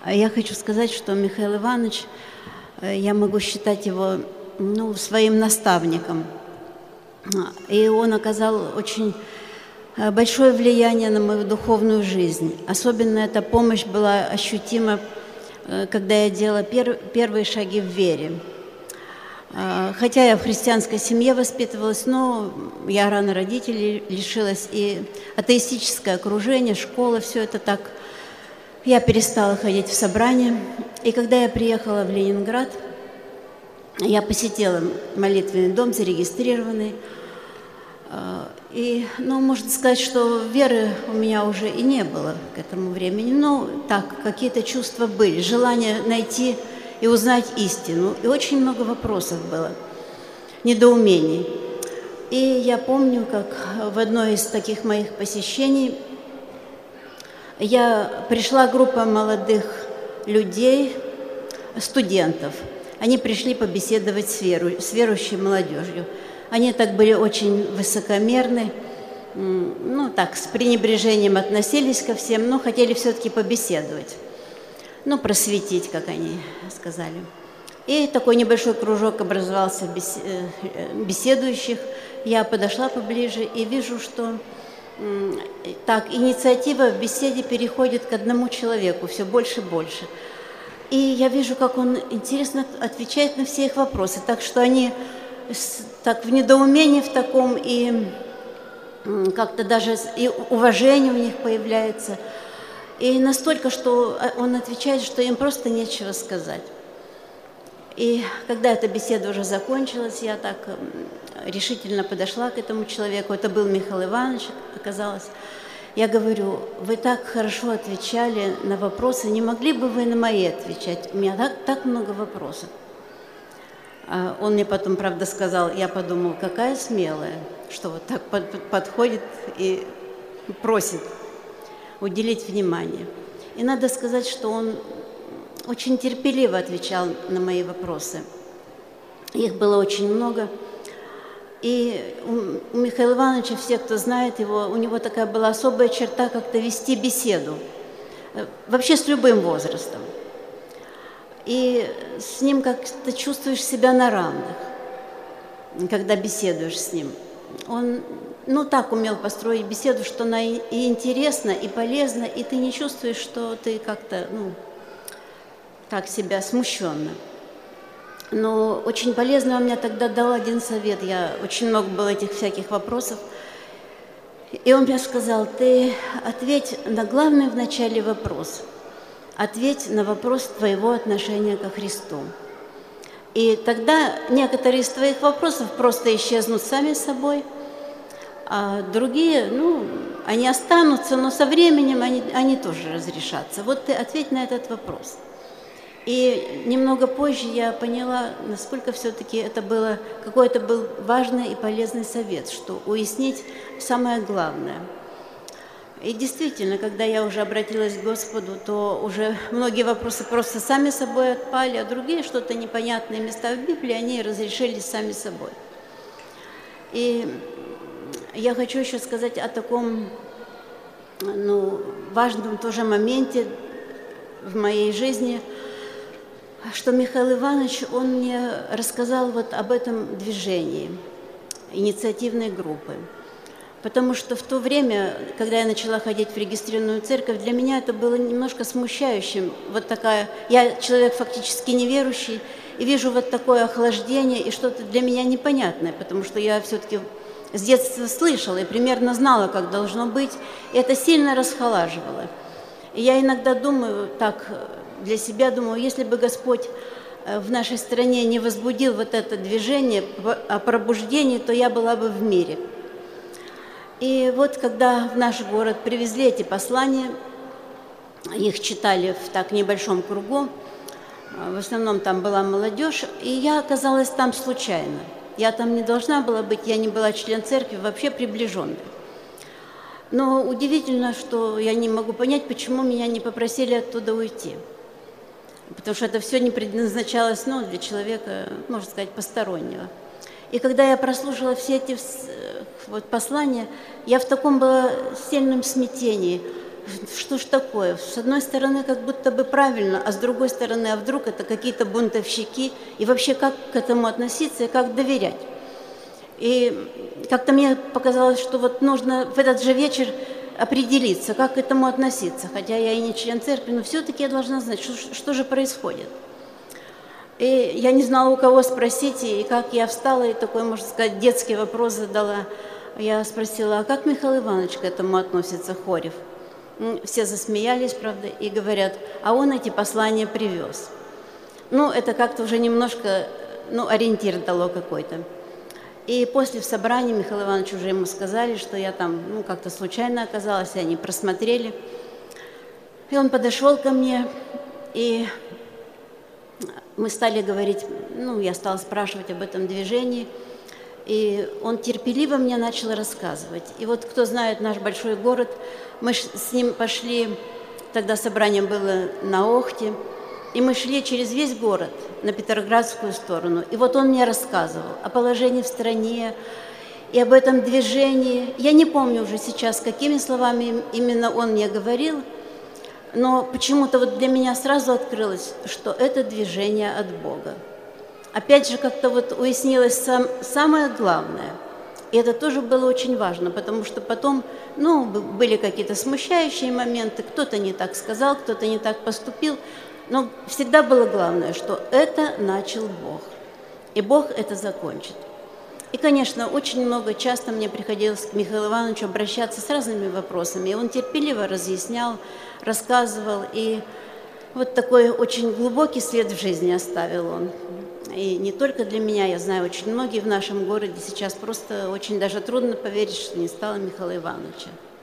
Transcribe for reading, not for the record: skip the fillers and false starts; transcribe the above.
Я хочу сказать, что Михаил Иванович, я могу считать его своим наставником. И он оказал очень большое влияние на мою духовную жизнь. Особенно эта помощь была ощутима, когда я делала первые шаги в вере. Хотя я в христианской семье воспитывалась, но я рано родителей лишилась, и атеистическое окружение, школа, все это так. Я перестала ходить в собрания. И когда я приехала в Ленинград, я посетила молитвенный дом, зарегистрированный. И, можно сказать, что веры у меня уже и не было к этому времени. Но так, какие-то чувства были, желание найти и узнать истину. И очень много вопросов было, недоумений. И я помню, как в одно из таких моих посещений пришла группа молодых людей, студентов. Они пришли побеседовать с верующей молодежью. Они так были очень высокомерны, с пренебрежением относились ко всем, но хотели все-таки побеседовать. Просветить, как они сказали. И такой небольшой кружок образовался беседующих. Я подошла поближе и вижу, что инициатива в беседе переходит к одному человеку, все больше и больше. И я вижу, как он интересно отвечает на все их вопросы, так что они так в недоумении в таком, и как-то даже и уважение у них появляется. И настолько, что он отвечает, что им просто нечего сказать. И когда эта беседа уже закончилась, я так решительно подошла к этому человеку. Это был Михаил Иванович, оказалось. Я говорю: вы так хорошо отвечали на вопросы, не могли бы вы на мои отвечать? У меня так много вопросов. Он мне потом, правда, сказал, я подумала, какая смелая, что вот так подходит и просит уделить внимание. И надо сказать, что он очень терпеливо отвечал на мои вопросы. Их было очень много. И у Михаила Ивановича, все, кто знает его, у него такая была особая черта как-то вести беседу. Вообще с любым возрастом. И с ним как-то чувствуешь себя на равных, когда беседуешь с ним. Он так умел построить беседу, что она и интересна, и полезна, и ты не чувствуешь, что ты как-то, так себя смущенно. Но очень полезно он мне тогда дал один совет. Очень много было этих всяких вопросов. И он мне сказал: ты ответь на главный в начале вопрос. Ответь на вопрос твоего отношения ко Христу. И тогда некоторые из твоих вопросов просто исчезнут сами собой, а другие, они останутся, но со временем они тоже разрешатся. Вот ты ответь на этот вопрос. И немного позже я поняла, насколько все-таки это было, какой-то был важный и полезный совет, что уяснить самое главное. И действительно, когда я уже обратилась к Господу, то уже многие вопросы просто сами собой отпали, а другие, что-то непонятные места в Библии, они разрешились сами собой. И я хочу еще сказать о таком, важном тоже моменте в моей жизни, что Михаил Иванович, он мне рассказал вот об этом движении инициативной группы. Потому что в то время, когда я начала ходить в регистрированную церковь, для меня это было немножко смущающим. Я человек фактически неверующий, и вижу вот такое охлаждение и что-то для меня непонятное, потому что я все-таки с детства слышала и примерно знала, как должно быть, и это сильно расхолаживало. И я иногда думаю, для себя думаю, если бы Господь в нашей стране не возбудил вот это движение о пробуждении, то я была бы в мире. И вот когда в наш город привезли эти послания, их читали в небольшом кругу, в основном там была молодежь, и я оказалась там случайно. Я там не должна была быть, я не была член церкви, вообще приближенной. Но удивительно, что я не могу понять, почему меня не попросили оттуда уйти. Потому что это все не предназначалось для человека, можно сказать, постороннего. И когда я прослушала все эти послания, я в таком была сильном смятении. что ж такое? С одной стороны, как будто бы правильно, а с другой стороны, а вдруг это какие-то бунтовщики? И вообще, как к этому относиться и как доверять? И как-то мне показалось, что вот нужно в этот же вечер определиться, как к этому относиться. Хотя я и не член церкви, но все-таки я должна знать, что же происходит. И я не знала, у кого спросить, и как я встала, и такой, можно сказать, детский вопрос задала. Я спросила, а как Михаил Иванович к этому относится, Хорев? Все засмеялись, правда, и говорят, а он эти послания привез. Ну, это как-то уже немножко, ориентир дало какой-то. И после в собрании Михаил Иванович уже ему сказали, что я там, как-то случайно оказалась, и они просмотрели. И он подошел ко мне, и мы стали говорить, я стала спрашивать об этом движении, и он терпеливо мне начал рассказывать. И вот кто знает наш большой город, мы с ним пошли, тогда собрание было на Охте, и мы шли через весь город на Петроградскую сторону. И вот он мне рассказывал о положении в стране и об этом движении. Я не помню уже сейчас, какими словами именно он мне говорил, но почему-то вот для меня сразу открылось, что это движение от Бога. Опять же, как-то вот уяснилось самое главное. И это тоже было очень важно, потому что потом, были какие-то смущающие моменты, кто-то не так сказал, кто-то не так поступил, но всегда было главное, что это начал Бог, и Бог это закончит. И, конечно, очень часто мне приходилось к Михаилу Ивановичу обращаться с разными вопросами, и он терпеливо разъяснял, рассказывал, и вот такой очень глубокий след в жизни оставил он. И не только для меня, я знаю, очень многие в нашем городе сейчас просто очень даже трудно поверить, что не стало Михаила Ивановича.